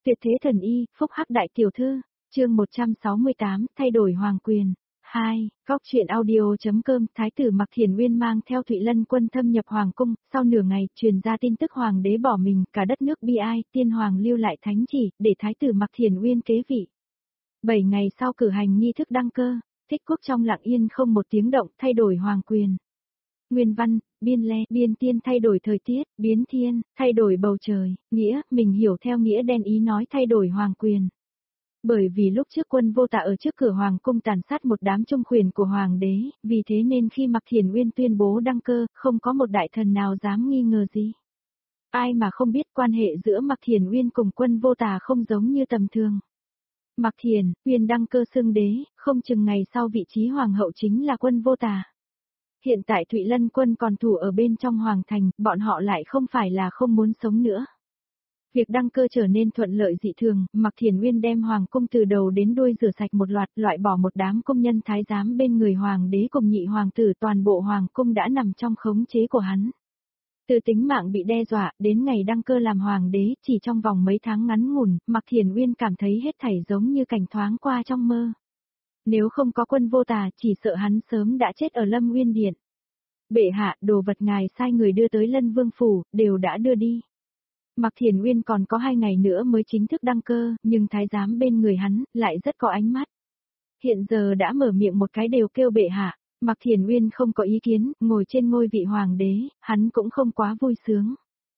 Tuyệt thế thần y, phúc hắc đại tiểu thư, chương 168, thay đổi hoàng quyền. 2. Góc truyện audio.com. Thái tử Mạc Thiền Uyên mang theo Thụy Lân quân thâm nhập hoàng cung, sau nửa ngày truyền ra tin tức hoàng đế bỏ mình, cả đất nước bi ai, tiên hoàng lưu lại thánh chỉ, để thái tử Mạc Thiền Uyên kế vị. 7 ngày sau cử hành nghi thức đăng cơ, Thích quốc trong lặng yên không một tiếng động, thay đổi hoàng quyền. Nguyên văn, biên le, biên tiên thay đổi thời tiết, biến thiên, thay đổi bầu trời, nghĩa, mình hiểu theo nghĩa đen ý nói thay đổi hoàng quyền. Bởi vì lúc trước quân vô tà ở trước cửa hoàng cung tàn sát một đám trung quyền của hoàng đế, vì thế nên khi Mạc Thiền Uyên tuyên bố đăng cơ, không có một đại thần nào dám nghi ngờ gì. Ai mà không biết quan hệ giữa Mạc Thiền Uyên cùng quân vô tà không giống như tầm thường. Mạc Thiền Uyên đăng cơ xưng đế, không chừng ngày sau vị trí hoàng hậu chính là quân vô tà. Hiện tại Thụy Lân quân còn thủ ở bên trong hoàng thành, bọn họ lại không phải là không muốn sống nữa. Việc đăng cơ trở nên thuận lợi dị thường, Mạc Thiền Uyên đem hoàng cung từ đầu đến đuôi rửa sạch một loạt, loại bỏ một đám công nhân thái giám bên người hoàng đế cùng nhị hoàng tử, toàn bộ hoàng cung đã nằm trong khống chế của hắn. Từ tính mạng bị đe dọa, đến ngày đăng cơ làm hoàng đế, chỉ trong vòng mấy tháng ngắn ngủn, Mạc Thiền Uyên cảm thấy hết thảy giống như cảnh thoáng qua trong mơ. Nếu không có quân vô tà, chỉ sợ hắn sớm đã chết ở Lâm Uyên Điện. Bệ hạ, đồ vật ngài sai người đưa tới Lân Vương phủ, đều đã đưa đi. Mạc Thiền Uyên còn có 2 ngày nữa mới chính thức đăng cơ, nhưng thái giám bên người hắn, lại rất có ánh mắt. Hiện giờ đã mở miệng một cái đều kêu bệ hạ, Mạc Thiền Uyên không có ý kiến, ngồi trên ngôi vị hoàng đế, hắn cũng không quá vui sướng.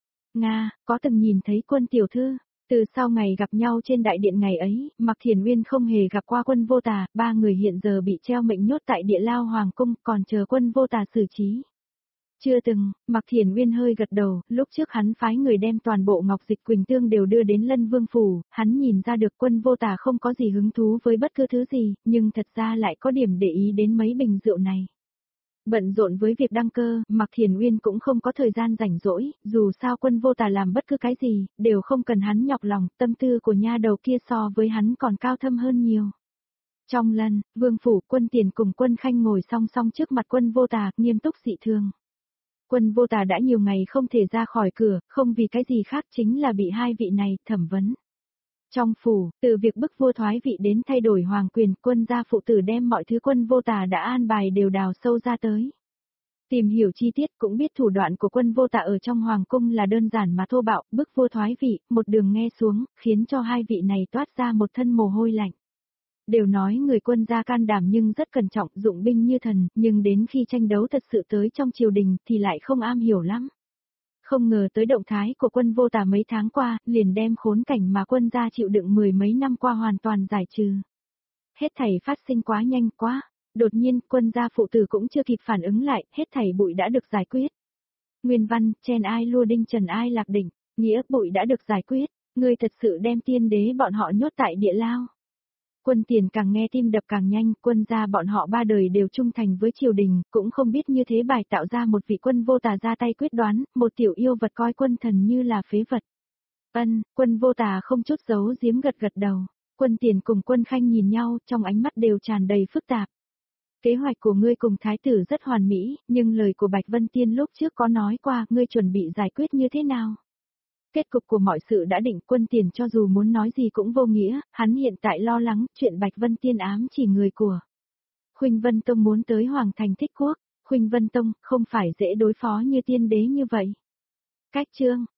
Nga, có từng nhìn thấy quân tiểu thư? Từ sau ngày gặp nhau trên đại điện ngày ấy, Mạc Thiền Uyên không hề gặp qua quân vô tà, 3 người hiện giờ bị treo mệnh nhốt tại địa lao hoàng cung, còn chờ quân vô tà xử trí. Chưa từng, Mạc Thiền Uyên hơi gật đầu, lúc trước hắn phái người đem toàn bộ ngọc dịch Quỳnh Tương đều đưa đến Lân Vương phủ, hắn nhìn ra được quân vô tà không có gì hứng thú với bất cứ thứ gì, nhưng thật ra lại có điểm để ý đến mấy bình rượu này. Bận rộn với việc đăng cơ, Mạc Thiền Uyên cũng không có thời gian rảnh rỗi, dù sao quân vô tà làm bất cứ cái gì, đều không cần hắn nhọc lòng, tâm tư của nha đầu kia so với hắn còn cao thâm hơn nhiều. Trong Lân Vương phủ, quân tiền cùng quân khanh ngồi song song trước mặt quân vô tà, nghiêm túc dị thường. Quân vô tà đã nhiều ngày không thể ra khỏi cửa, không vì cái gì khác chính là bị hai vị này thẩm vấn. Trong phủ, từ việc bức vua thoái vị đến thay đổi hoàng quyền, quân gia phụ tử đem mọi thứ quân vô tà đã an bài đều đào sâu ra tới. Tìm hiểu chi tiết cũng biết thủ đoạn của quân vô tà ở trong hoàng cung là đơn giản mà thô bạo, bức vua thoái vị, một đường nghe xuống, khiến cho hai vị này toát ra một thân mồ hôi lạnh. Đều nói người quân gia can đảm nhưng rất cẩn trọng, dụng binh như thần, nhưng đến khi tranh đấu thật sự tới trong triều đình thì lại không am hiểu lắm. Không ngờ tới động thái của quân vô tà mấy tháng qua, liền đem khốn cảnh mà quân gia chịu đựng 10 mấy năm qua hoàn toàn giải trừ. Hết thảy phát sinh quá nhanh quá, đột nhiên quân gia phụ tử cũng chưa kịp phản ứng lại, hết thảy bụi đã được giải quyết. Nguyên văn, chen ai lua đinh trần ai lạc đỉnh, nghĩa bụi đã được giải quyết, ngươi thật sự đem tiên đế bọn họ nhốt tại địa lao. Quân tiền càng nghe tim đập càng nhanh, quân gia bọn họ 3 đời đều trung thành với triều đình, cũng không biết như thế bài tạo ra một vị quân vô tà ra tay quyết đoán, một tiểu yêu vật coi quân thần như là phế vật. Quân vô tà không chút giấu giếm gật gật đầu, quân tiền cùng quân khanh nhìn nhau, trong ánh mắt đều tràn đầy phức tạp. Kế hoạch của ngươi cùng thái tử rất hoàn mỹ, nhưng lời của Bạch Vân Tiên lúc trước có nói qua, ngươi chuẩn bị giải quyết như thế nào? Kết cục của mọi sự đã định, quân tiền cho dù muốn nói gì cũng vô nghĩa, hắn hiện tại lo lắng chuyện Bạch Vân Tiên ám chỉ người của Khuynh Vân Tông muốn tới Hoàng thành Thích Quốc, Khuynh Vân Tông không phải dễ đối phó như tiên đế như vậy. Cách chương,